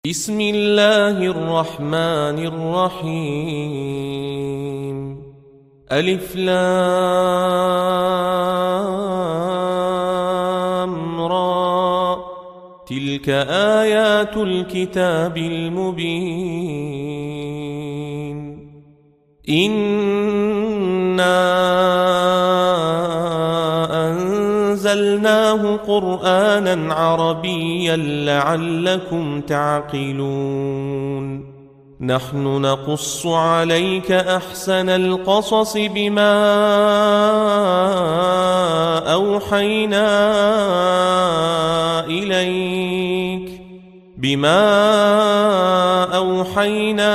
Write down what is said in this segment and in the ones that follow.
بسم الله الرحمن الرحيم. ألف لام را، تلك آيات الكتاب المبين. إنا أنزلناه قرآنا عربيا لعلكم تعقلون. نحن نقص عليك أحسن القصص بما أوحينا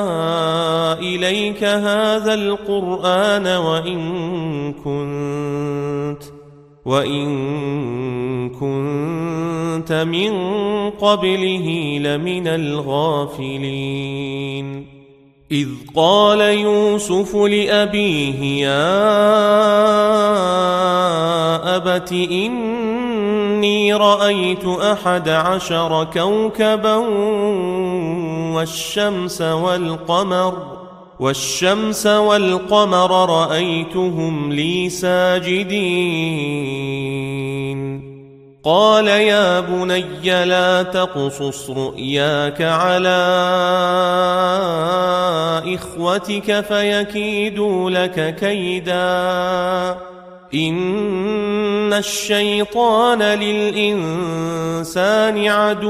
إليك هذا القرآن وإن كنت من قبله لمن الغافلين. إذ قال يوسف لأبيه يا أبت إني رأيت 11 كوكبا والشمس والقمر رأيتهم لي ساجدين. قال يا بني لا تقصص رؤياك على إخوتك فيكيدوا لك كيدا، إن الشيطان للإنسان عدو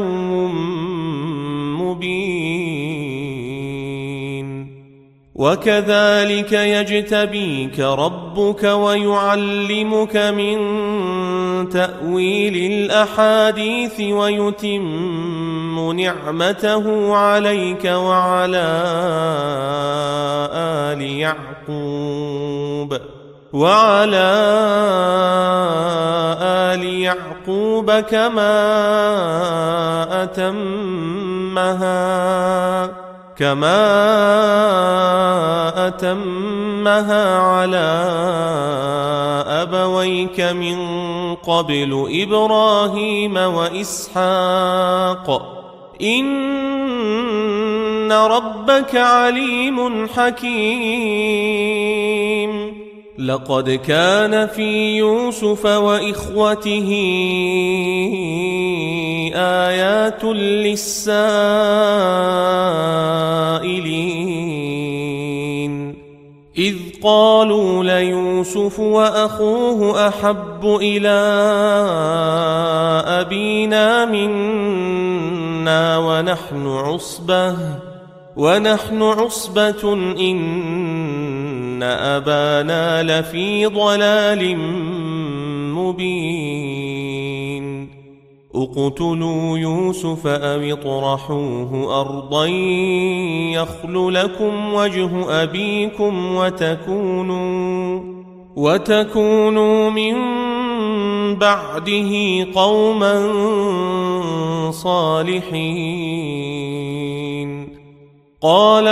مبين. وكذلك يجتبيك ربك ويعلمك من تأويل الأحاديث ويتم نعمته عليك وعلى آل يعقوب كما أتمها على أبويك من قبل إبراهيم وإسحاق، إن ربك عليم حكيم. لقد كان في يوسف وإخوته آيات للسائلين، إذ قالوا ليوسف وأخوه أحب إلى أبينا منا ونحن عصبة إن أبانا لفي ضلال مبين. اقتلوا يوسف أو اطرحوه أرضا يخل لكم وجه أبيكم وتكونوا من بعده قوما صالحين. قال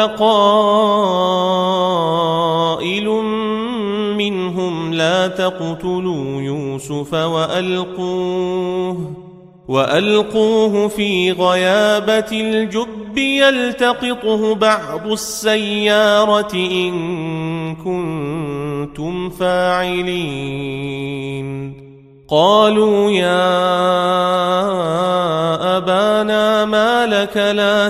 قائل منهم لا تقتلوا يوسف وألقوه في غيابة الجب يلتقطه بعض السيارة إن كنتم فاعلين. قالوا يا أبانا ما لك لا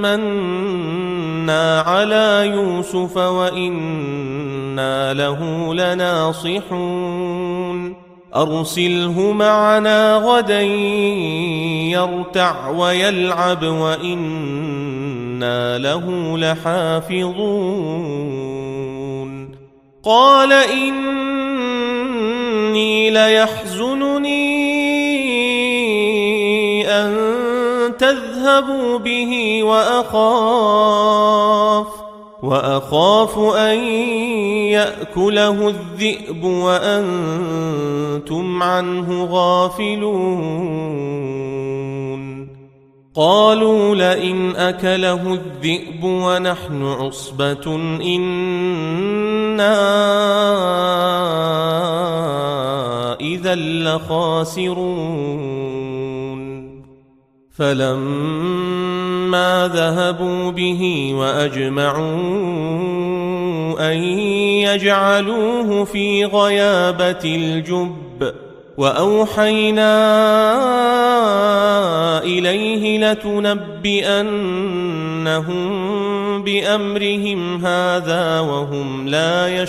تأمنا على يوسف وإنا له لناصحون. أرسله معنا غدا يرتع ويلعب وإنا له لحافظون. قال إني ليحزنني أن تذهبوا به وأخاف أن يأكله الذئب وأنتم عنه غافلون. قالوا لئن أكله الذئب ونحن عصبة إنا إذا لخاسرون. فلما ما ذهبوا به وأجمعوا أن يجعلوه في غيابة الجب وأوحينا إليه لتنبئنهم بأمرهم هذا وهم لا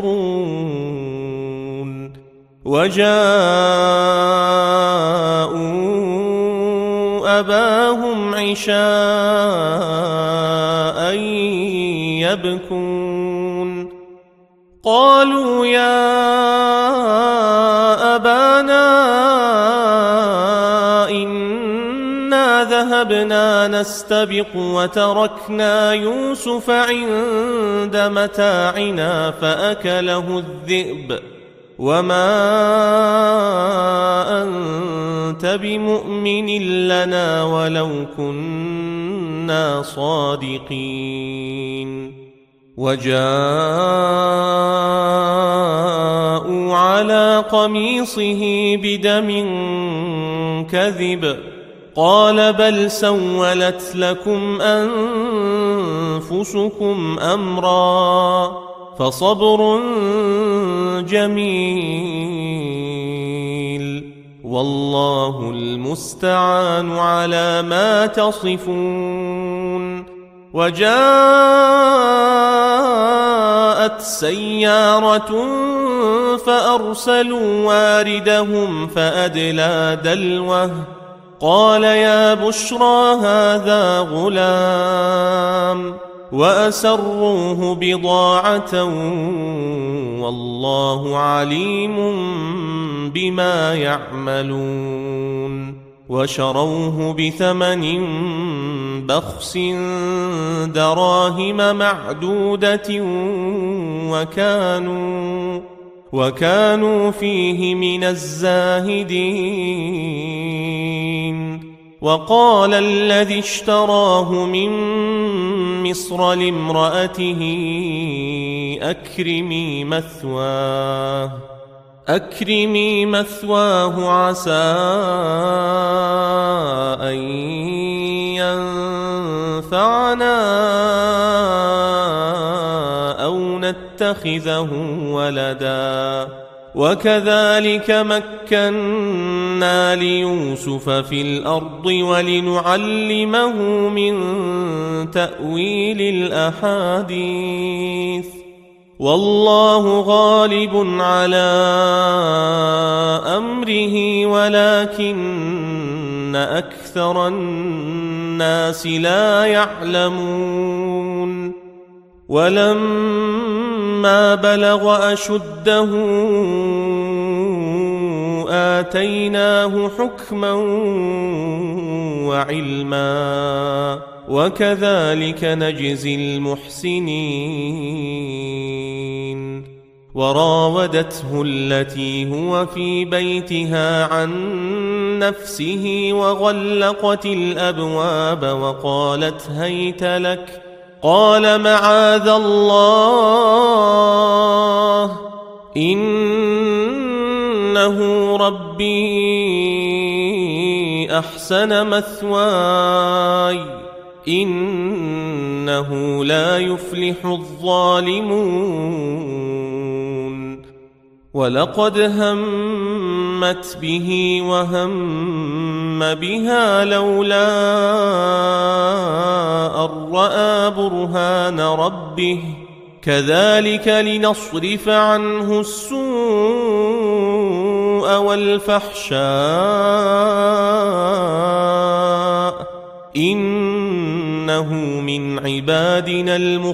يشعرون وجاءوا أباهم عشاء يبكون قالوا يا أبانا إنا ذهبنا نستبق وتركنا يوسف عند متاعنا فأكله الذئب وما أنت بمؤمن لنا ولو كنا صادقين وجاءوا على قميصه بدم كذب قال بل سولت لكم أنفسكم أمرا فصبر جميل والله المستعان على ما تصفون وجاءت سيارة فأرسلوا واردهم فأدلى دلوه قال يا بشرى هذا غلام وأسروه بضاعة والله عليم بما يعملون وشروه بثمن بخس دراهم معدودة وكانوا فيه من الزاهدين وقال الذي اشتراه من مصر لامرأته أكرمي مثواه عسى أن ينفعنا أو نتخذه ولدا وكذلك مكنا ليوسف في الأرض ولنعلمه من تأويل الأحاديث والله غالب على أمره ولكن أكثر الناس لا يعلمون ولما بلغ أشده آتيناه حكما وعلما وكذلك نجزي المحسنين وراودته التي هو في بيتها عن نفسه وغلقت الأبواب وقالت هيت لك قال معاذ الله إنه ربي أحسن مثواي إنه لا يفلح الظالمون ولقد همت به وهم بها لولا أن رأى برهان ربه كذلك لنصرف عنه السوء والفحشاء إنه من عبادنا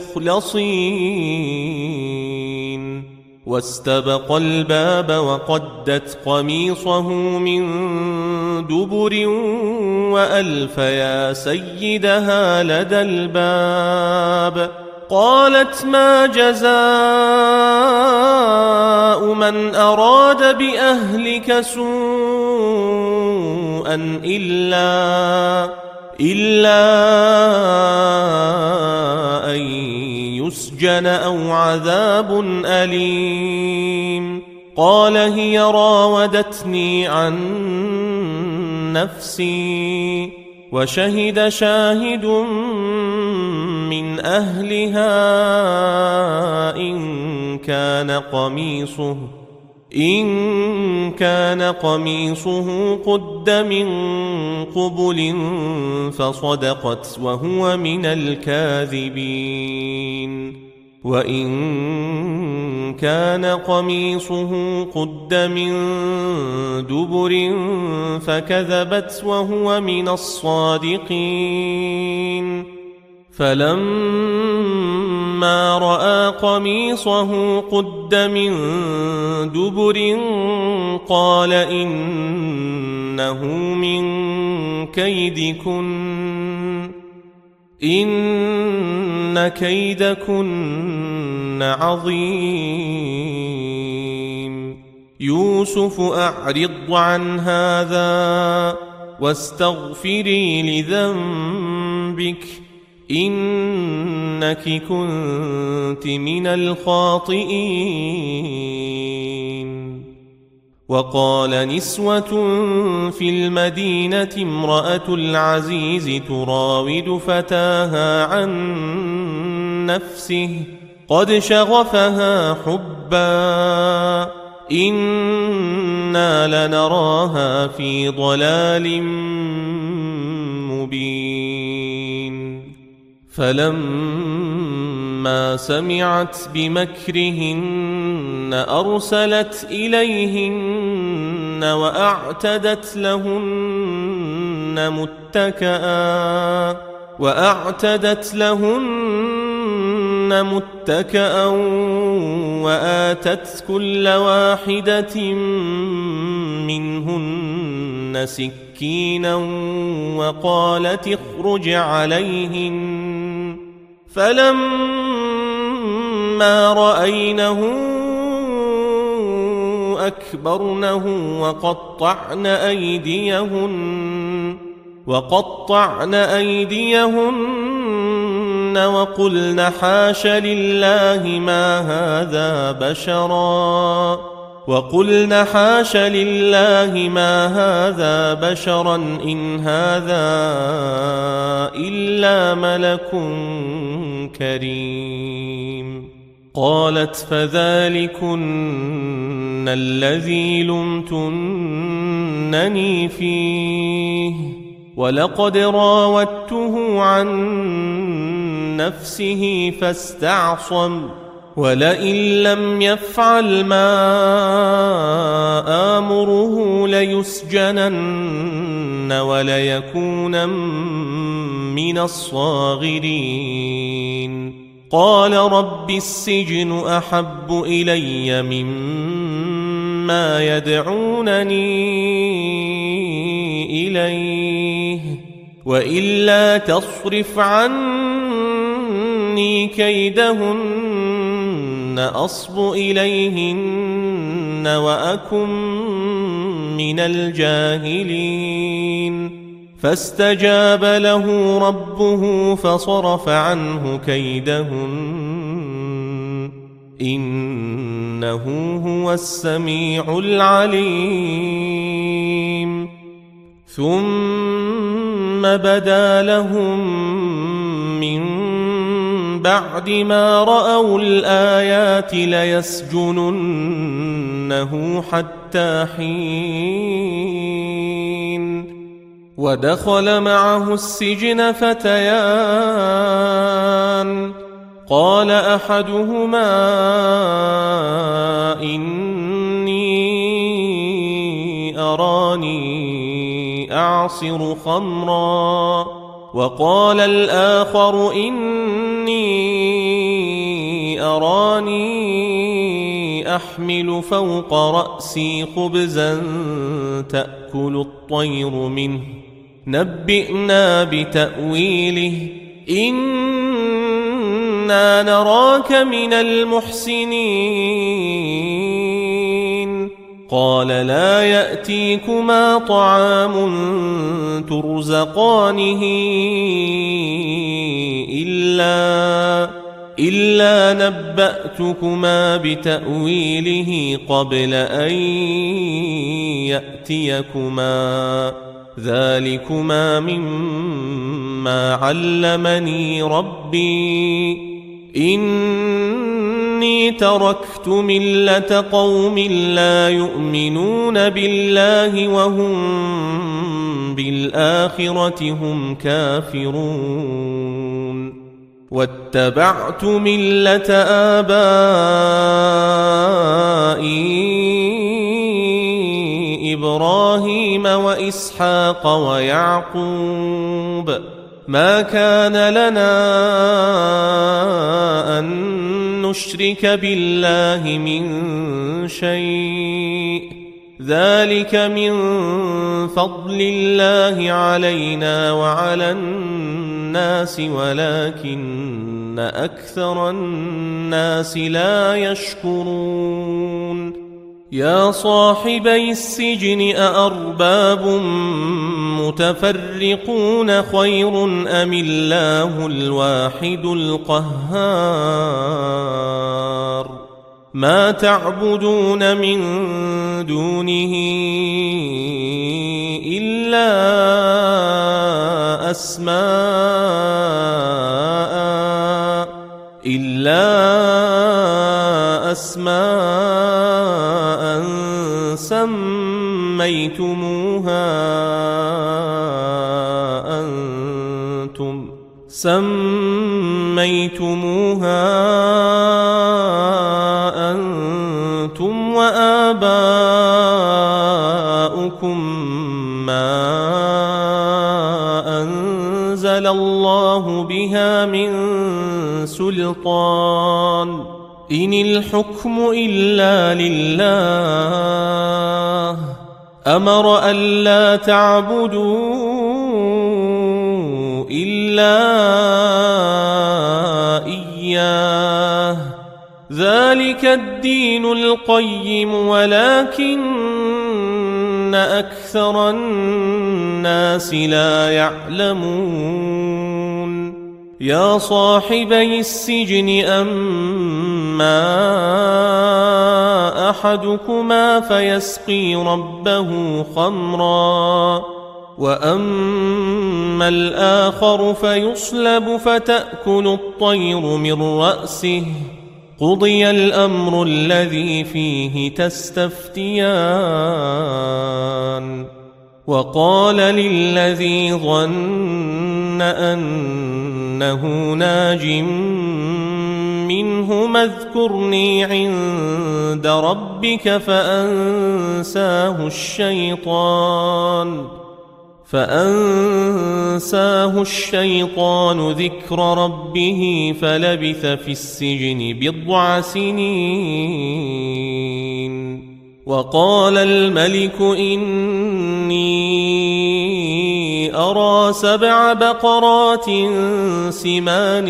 المخلصين واستبق الباب وقدت قميصه من دبر وألف يا سيدها لدى الباب قالت ما جزاء من أراد بأهلك سوءا إلا أن يسجن أو عذاب أليم قال هي راودتني عن نفسي وشهد شاهد من أهلها إن كان قميصه قد من قبل فصدقت وهو من الكاذبين وإن كان قميصه قد من دبر فكذبت وهو من الصادقين فلما رأى قميصه قد من دبر قال إنه من كيدكن إن كيدكن عظيم يوسف أعرض عن هذا واستغفري لذنبك إنك كنت من الخاطئين وقال نسوة في المدينة امرأة العزيز تراود فتاها عن نفسه قد شغفها حبا إنا لنراها في ضلال مبين فلما سمعت بمكرهن أرسلت إليهن وأعتدت لهن متكأ وآتت كل واحدة منهن سكينا وقالت اخرج عليهن فلما رأينه أكبرنه وقطعن أيديهن وقلن حاش لله ما هذا بشرا إن هذا إلا ملك كريم قالت فذلكن الذي لمتنني فيه ولقد راودته عن نفسه فاستعصم ولئن لم يفعل ما آمره ليسجنن وليكونن من الصاغرين قال رب السجن أحب إلي مما يدعونني إليه وإلا تصرف عني كيدهن أصب إليهن وأكن من الجاهلين فاستجاب له ربه فصرف عنه كيدهن إنه هو السميع العليم ثم بدا لهم من بعد ما رأوا الآيات ليسجننه حتى حين ودخل معه السجن فتيان قال أحدهما إني أراني أعصر خمرا وقال الآخر إني أراني أحمل فوق رأسي خبزا تأكل الطير منه نبئنا بتأويله إنا نراك من المحسنين قال لا يأتيكما طعام ترزقانه إلا نبأتكما بتأويله قبل أن يأتيكما ذلكما مما علمني ربي إني تركت ملة قوم لا يؤمنون بالله وهم بالآخرة هم كافرون واتبعت ملة آبائي إبراهيم وإسحاق ويعقوب ما كان لنا أن نشرك بالله من شيء ذلك من فضل الله علينا وعلى الناس ولكن أكثر الناس لا يشكرون يا صاحبي السجن أأرباب متفرقون خير أم الله الواحد القهار ما تعبدون من دونه إلا أسماء سميتموها أنتم وآباؤكم ما أنزل الله بها من سلطان إن الحكم إلا لله أمر ألا تعبدوا إلا إياه ذلك الدين القيم ولكن أكثر الناس لا يعلمون يا صاحبي السجن أما أحدكما فيسقي ربه خمرا وأما الآخر فيصلب فتأكل الطير من رأسه قضي الأمر الذي فيه تستفتيان وقال للذي ظن أنه ناج منه اذكرني عند ربك فأنساه الشيطان ذكر ربه فلبث في السجن بضع سنين وقال الملك إني أرى 7 بقرات سمان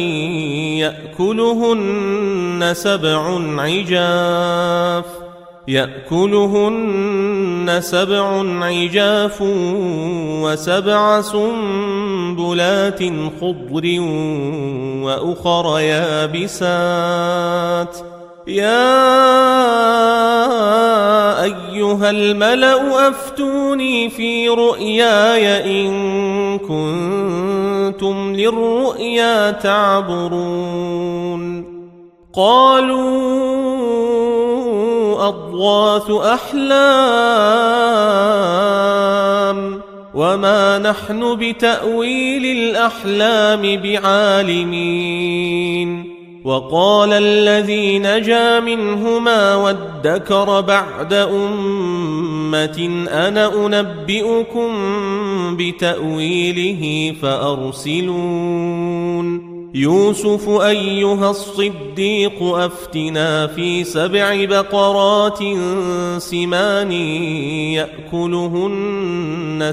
يأكلهن سبع عجاف و7 سنبلات خضر وأخر يابسات يا أيها الملأ أفتوني في رؤياي إن كنتم للرؤيا تعبرون قالوا أضغاث أحلام وما نحن بتأويل الأحلام بعالمين وقال الذي نجا منهما وادكر بعد أمة أنا أنبئكم بتأويله فأرسلون يوسف أيها الصديق أفتنا في 7 بقرات سمان يأكلهن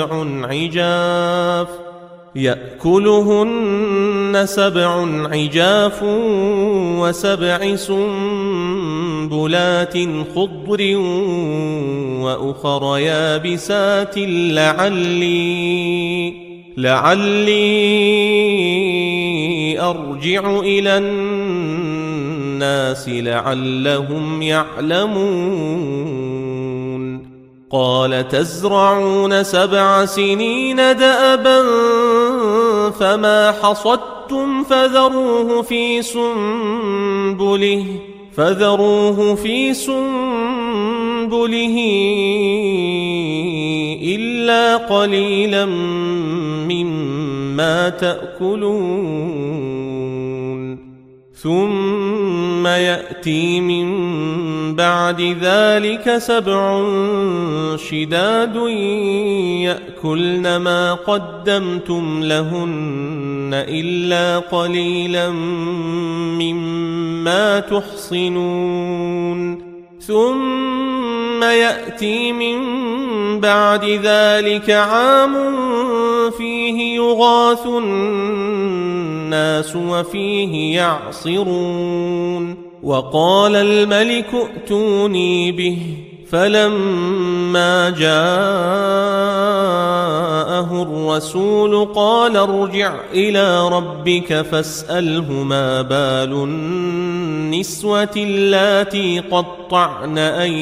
7 عجاف و7 سنبلات خضر وأخر يابسات لعلي أرجع إلى الناس لعلهم يعلمون قال تزرعون 7 سنين دأبا فما حصدتم فذروه في سنبله إلا قليلا مما تأكلون ثم يأتي من بعد ذلك 7 شداد يأكلن ما قدمتم لهن إلا قليلا مما تحصنون ثم يأتي من بعد ذلك عام فيه يغاث الناس وفيه يعصرون وقال الملك ائتوني به فلما جاءه الرسول قال ارجع إلى ربك فاسأله ما بال النسوة اللاتي قطعن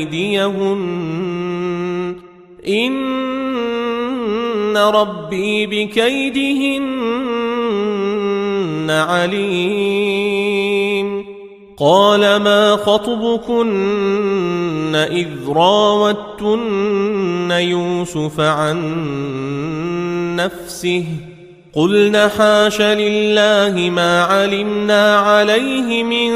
أيديهن إن ربي بكيدهن عليم قال ما خطبكن إذ راوتن يوسف عن نفسه قلن حاش لله ما علمنا عليه من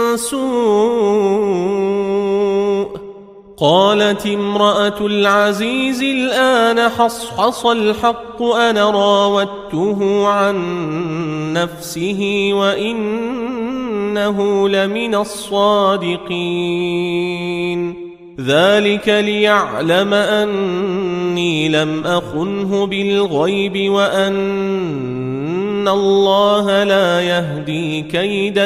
سوء قالت امرأة العزيز الآن حصحص الحق أنا راودته عن نفسه وإنه لمن الصادقين ذلك ليعلم أني لم أخنه بالغيب وأن الله لا يهدي كيد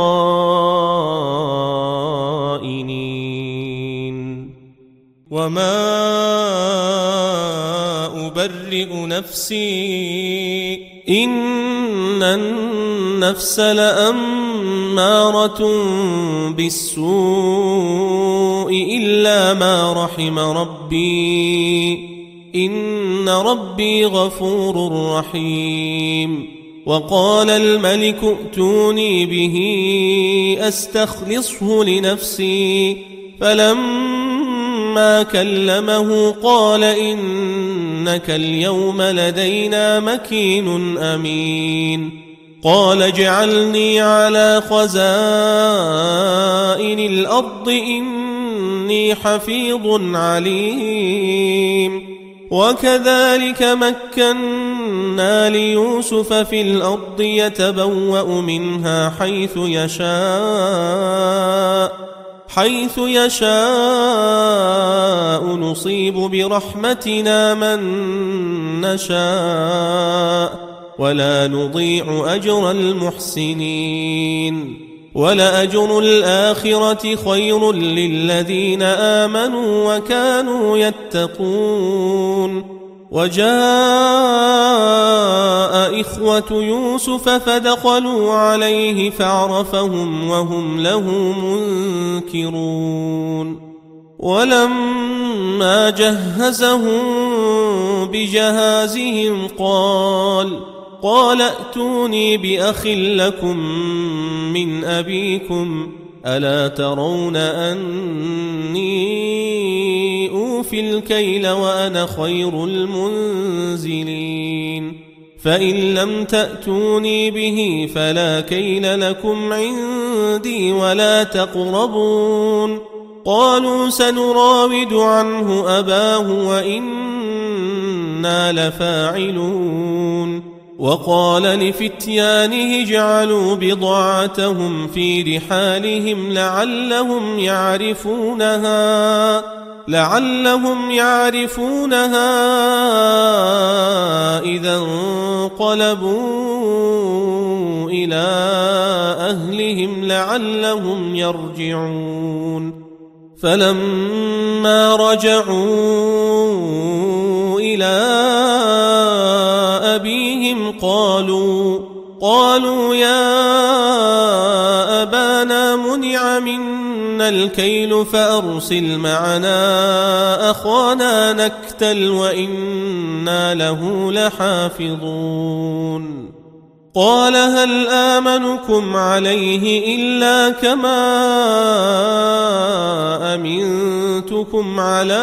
الخائنين وما أبرئ نفسي إن النفس لأمارة بالسوء إلا ما رحم ربي إن ربي غفور رحيم وقال الملك ائتوني به أستخلصه لنفسي فلما كلمه قال إنك اليوم لدينا مكين أمين قال اجعلني على خزائن الأرض إني حفيظ عليم وكذلك مكنا ليوسف في الأرض يتبوأ منها حيث يشاء نصيب برحمتنا من نشاء ولا نضيع أجر المحسنين ولأجر الآخرة خير للذين آمنوا وكانوا يتقون وجاء إخوة يوسف فدخلوا عليه فعرفهم وهم له منكرون ولما جهزهم بجهازهم قال ائتوني بأخ لكم من أبيكم ألا ترون أني أوفي الكيل وأنا خير المنزلين فإن لم تأتوني به فلا كيل لكم عندي ولا تقربون قالوا سنراود عنه أباه وإنا لفاعلون وقال لفتيانه اجعلوا بضاعتهم في رحالهم لعلهم يعرفونها إذا انقلبوا إلى أهلهم لعلهم يرجعون فلما رجعوا إلى أبيهم قالوا يا أبانا منع منا الكيل فأرسل معنا أخانا نكتل وإنا له لحافظون قال هل آمنكم عليه إلا كما أمنتكم على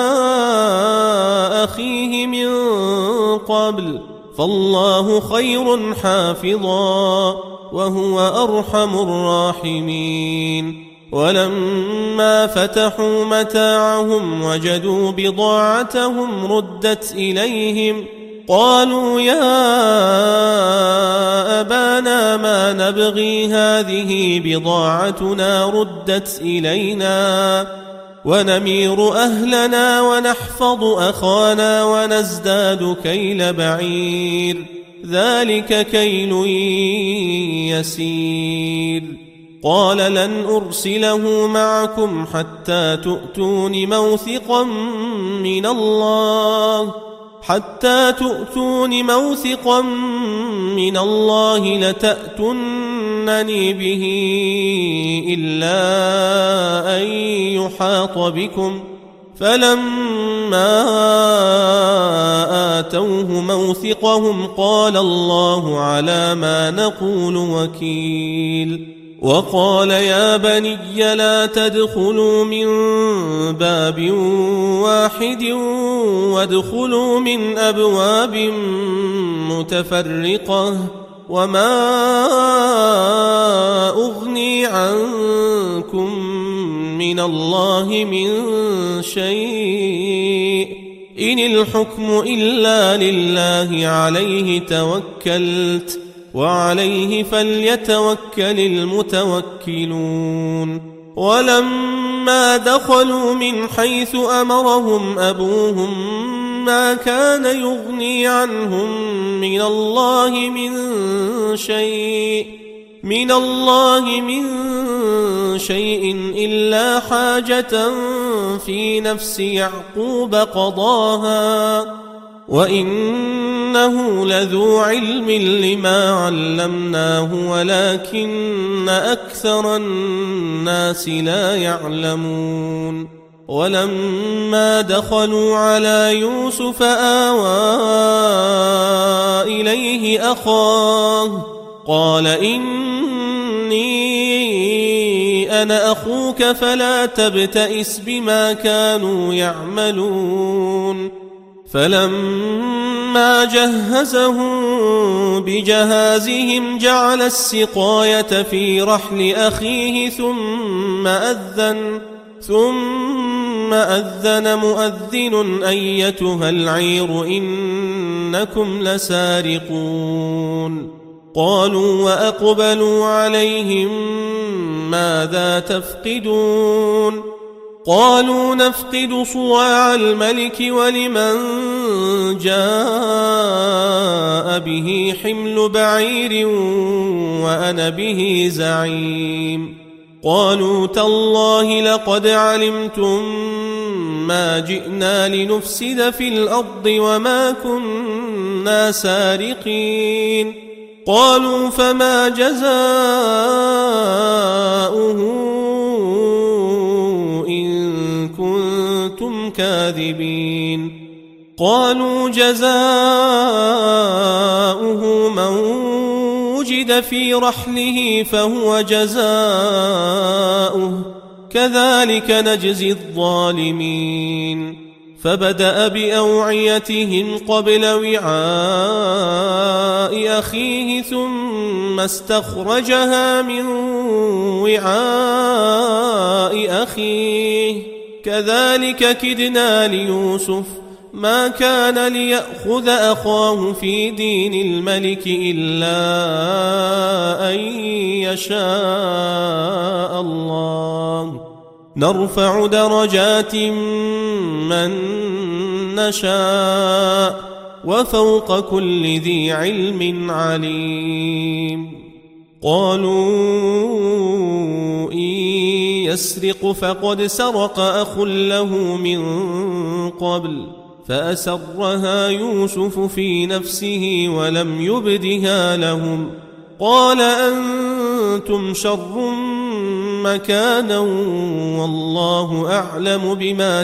أخيه من قبل فالله خير حافظا وهو أرحم الراحمين ولما فتحوا متاعهم وجدوا بضاعتهم ردت إليهم قالوا يا أبانا ما نبغي هذه بضاعتنا ردت إلينا ونمير أهلنا ونحفظ أخانا ونزداد كيل بعير ذلك كيل يسير قال لن أرسله معكم حتى تؤتون موثقا من الله لتأتونني به إلا أن يحاط بكم فلما آتوه موثقهم قال الله على ما نقول وكيل وقال يا بني لا تدخلوا من باب واحد وادخلوا من أبواب متفرقة وما أغني عنكم من الله من شيء إن الحكم إلا لله عليه توكلت وعليه فليتوكل المتوكلون ولما دخلوا من حيث أمرهم أبوهم ما كان يغني عنهم من الله من شيء إلا حاجة في نفس يعقوب قضاها وإنه لذو علم لما علمناه ولكن أكثر الناس لا يعلمون ولما دخلوا على يوسف آوى إليه أخاه قال إني أنا أخوك فلا تبتئس بما كانوا يعملون فلما جهزهم بجهازهم جعل السقاية في رحل أخيه ثم أذن مؤذن أيتها العير إنكم لسارقون قالوا وأقبلوا عليهم ماذا تفقدون قالوا نفقد صواع الملك ولمن جاء به حمل بعير وأنا به زعيم قالوا تالله لقد علمتم ما جئنا لنفسد في الأرض وما كنا سارقين قالوا فما جزاؤه إن كنتم كاذبين قالوا جزاؤه من وجد في رحله فهو جزاؤه كذلك نجزي الظالمين فبدأ بأوعيتهم قبل وعاء أخيه ثم استخرجها من وعاء أخيه كذلك كدنا ليوسف ما كان ليأخذ أخاه في دين الملك إلا أن يشاء الله نرفع درجات من نشاء وفوق كل ذي علم عليم قالوا إن يسرق فقد سرق أخ له من قبل فأسرها يوسف في نفسه ولم يبدها لهم قال أنتم شر مكانا والله أعلم بما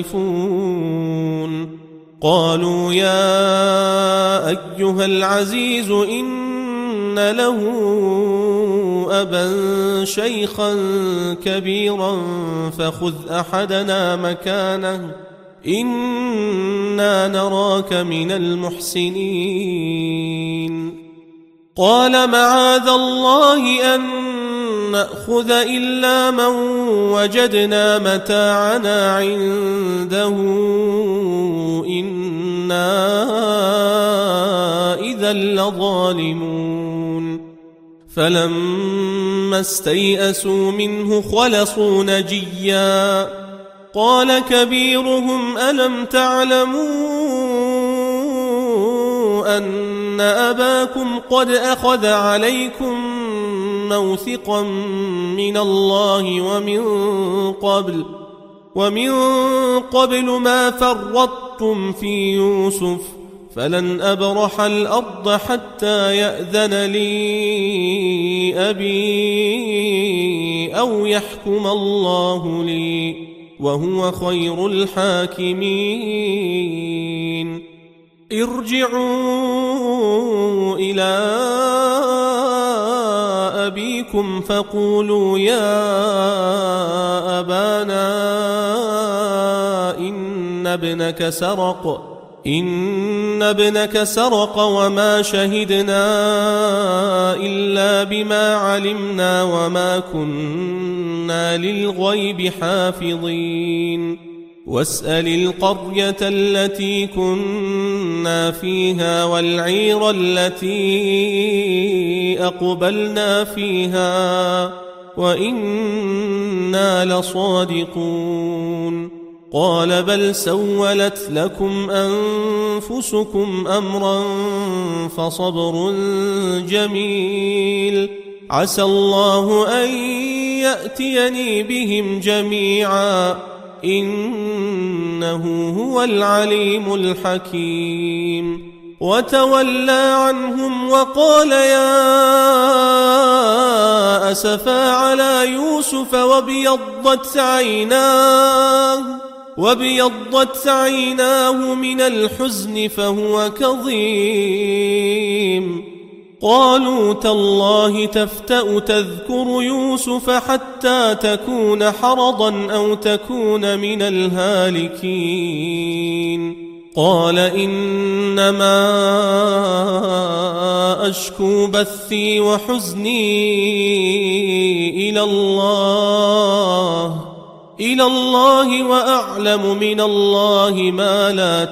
تصفون قالوا يا أيها العزيز إن له أبا شيخا كبيرا فخذ أحدنا مكانه إنا نراك من المحسنين قال معاذ الله أن نأخذ إلا من وجدنا متاعنا عنده إنا إذا لظالمون فلما استيئسوا منه خلصوا نجيا قال كبيرهم ألم تعلموا أن أباكم قد أخذ عليكم موثقا من الله ومن قبل ما فرطتم في يوسف فلن أبرح الأرض حتى يأذن لي أبي أو يحكم الله لي وهو خير الحاكمين ارجعوا إلى أبيكم فقولوا يا أبانا إن ابنك سرق وما شهدنا إلا بما علمنا وما كنا للغيب حافظين واسأل القرية التي كنا فيها والعير التي أقبلنا فيها وإنا لصادقون قال بل سولت لكم أنفسكم أمرا فصبر جميل عسى الله أن يأتيني بهم جميعا إنه هو العليم الحكيم وتولى عنهم وقال يا أسفا على يوسف وابيضت عيناه من الحزن فهو كظيم قالوا تالله تفتأ تذكر يوسف حتى تكون حرضا أو تكون من الهالكين قال إنما أشكو بثي وحزني إلى الله وأعلم من الله ما لا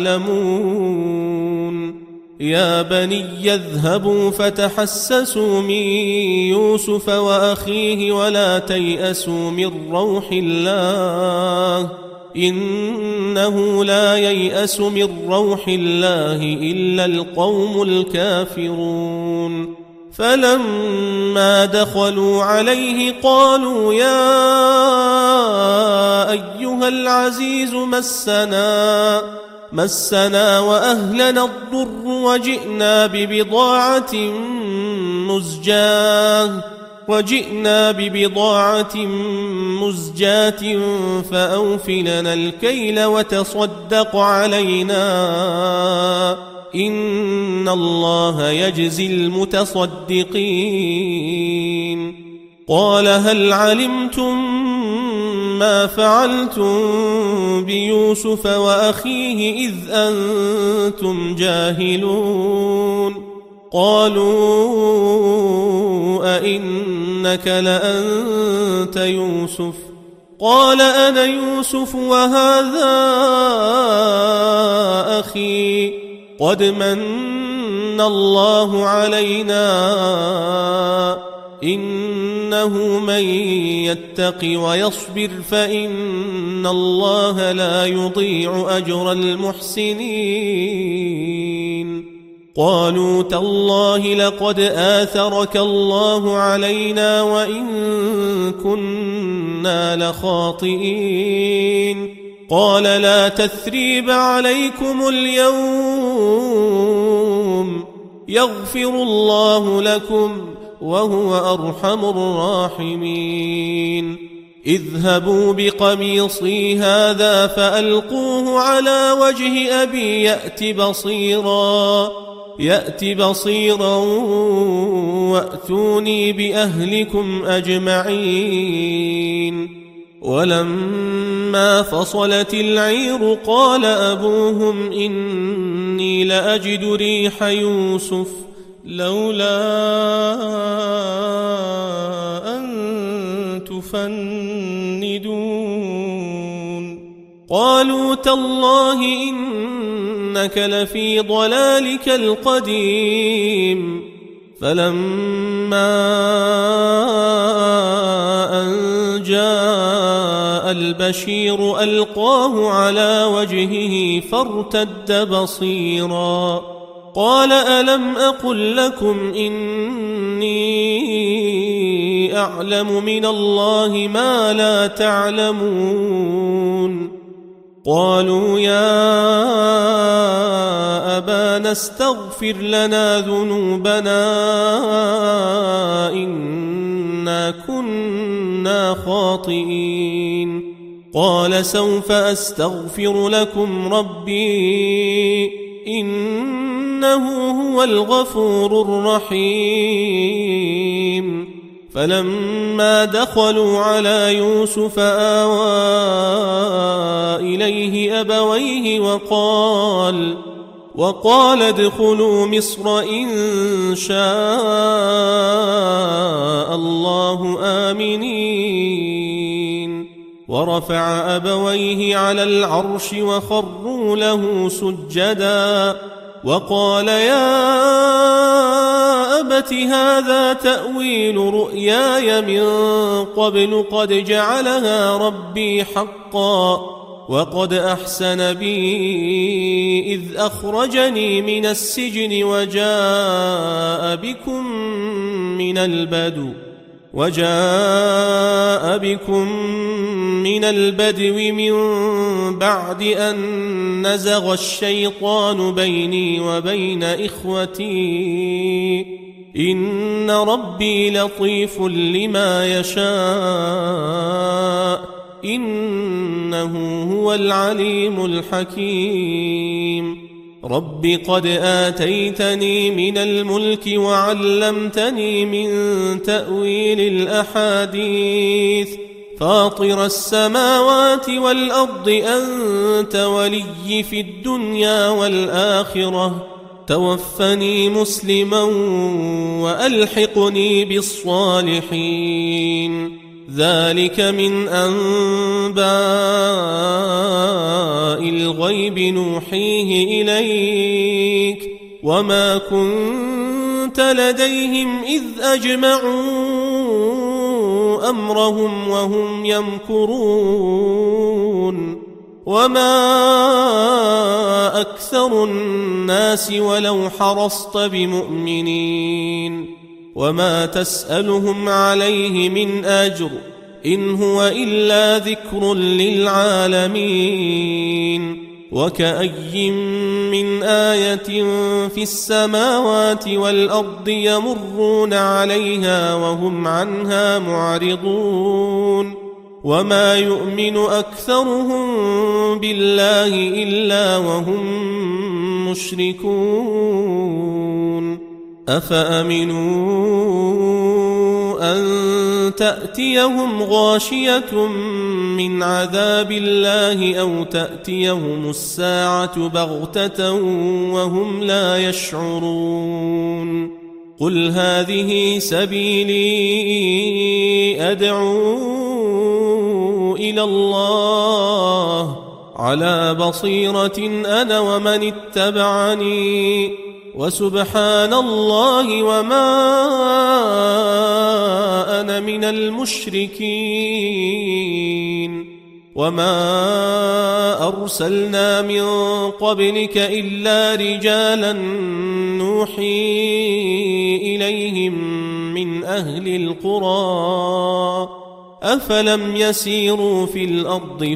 تعلمون يا بني اذهبوا فتحسسوا من يوسف وأخيه ولا تيأسوا من روح الله إنه لا ييأس من روح الله إلا القوم الكافرون فلما دخلوا عليه قالوا يا أيها العزيز مسنا وأهلنا الضر وجئنا ببضاعة مزجاة فأوفلنا الكيل وتصدق علينا إن الله يجزي المتصدقين قال هل علمتم ما فعلتم بيوسف وأخيه إذ أنتم جاهلون قالوا أئنك لأنت يوسف قال أنا يوسف وهذا أخي قد من الله علينا إنه من يتق ويصبر فإن الله لا يضيع أجر المحسنين قالوا تالله لقد آثرك الله علينا وإن كنا لخاطئين قال لا تثريب عليكم اليوم يغفر الله لكم وهو أرحم الراحمين اذهبوا بقميصي هذا فألقوه على وجه أبي يأت بصيرا وأتوني بأهلكم أجمعين ولما فصلت العير قال أبوهم إني لأجد ريح يوسف لولا أن تفندون قالوا تالله إنك لفي ضلالك القديم فلما أن جاء البشير ألقاه على وجهه فارتد بصيرا قال ألم أقل لكم إني أعلم من الله ما لا تعلمون قالوا يا أبانا استغفر لنا ذنوبنا إنا كنا خاطئين قال سوف أستغفر لكم ربي إنه هو الغفور الرحيم فلما دخلوا على يوسف آوى إليه أبويه وقال ادخلوا مصر إن شاء الله آمنين ورفع أبويه على العرش وخروا له سجدا وقال يا أبت هذا تأويل رؤياي من قبل قد جعلها ربي حقا وقد أحسن بي إذ أخرجني من السجن وجاء بكم من البدو من بعد أن نزغ الشيطان بيني وبين إخوتي إن ربي لطيف لما يشاء إنه هو العليم الحكيم رب قد آتيتني من الملك وعلمتني من تأويل الأحاديث فاطر السماوات والأرض أنت ولي في الدنيا والآخرة توفني مسلما وألحقني بالصالحين ذلك من أنباء الغيب نوحيه إليك وما كنت لديهم إذ أجمعوا أمرهم وهم يمكرون وما أكثر الناس ولو حرصت بمؤمنين وما تسألهم عليه من أجر إن هو إلا ذكر للعالمين وكأي من آية في السماوات والأرض يمرون عليها وهم عنها معرضون وما يؤمن أكثرهم بالله إلا وهم مشركون أفأمنوا أن تأتيهم غاشية من عذاب الله أو تأتيهم الساعة بغتة وهم لا يشعرون قل هذه سبيلي أدعو إلى الله على بصيرة أنا ومن اتبعني وسبحان الله وما أنا من المشركين وما أرسلنا من قبلك إلا رجالا نوحي إليهم من أهل القرى أفلم يسيروا في الأرض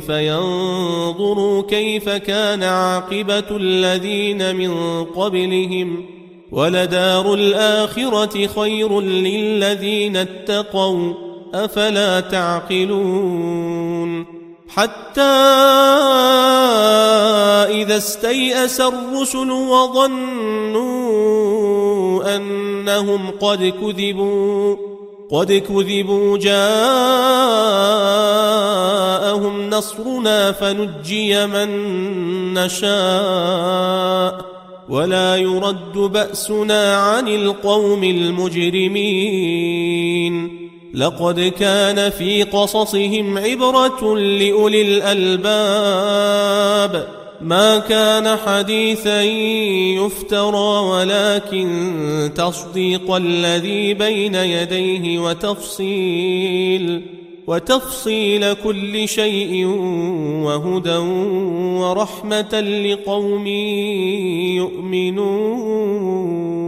فينظروا كيف كان عاقبة الذين من قبلهم ولدار الآخرة خير للذين اتقوا أفلا تعقلون حتى إذا استيأس الرسل وظنوا أنهم قد كذبوا جاءهم نصرنا فنجي من نشاء ولا يرد بأسنا عن القوم المجرمين لقد كان في قصصهم عبرة لأولي الألباب ما كان حديثا يفترى ولكن تصديق الذي بين يديه وتفصيل كل شيء وهدى ورحمة لقوم يؤمنون.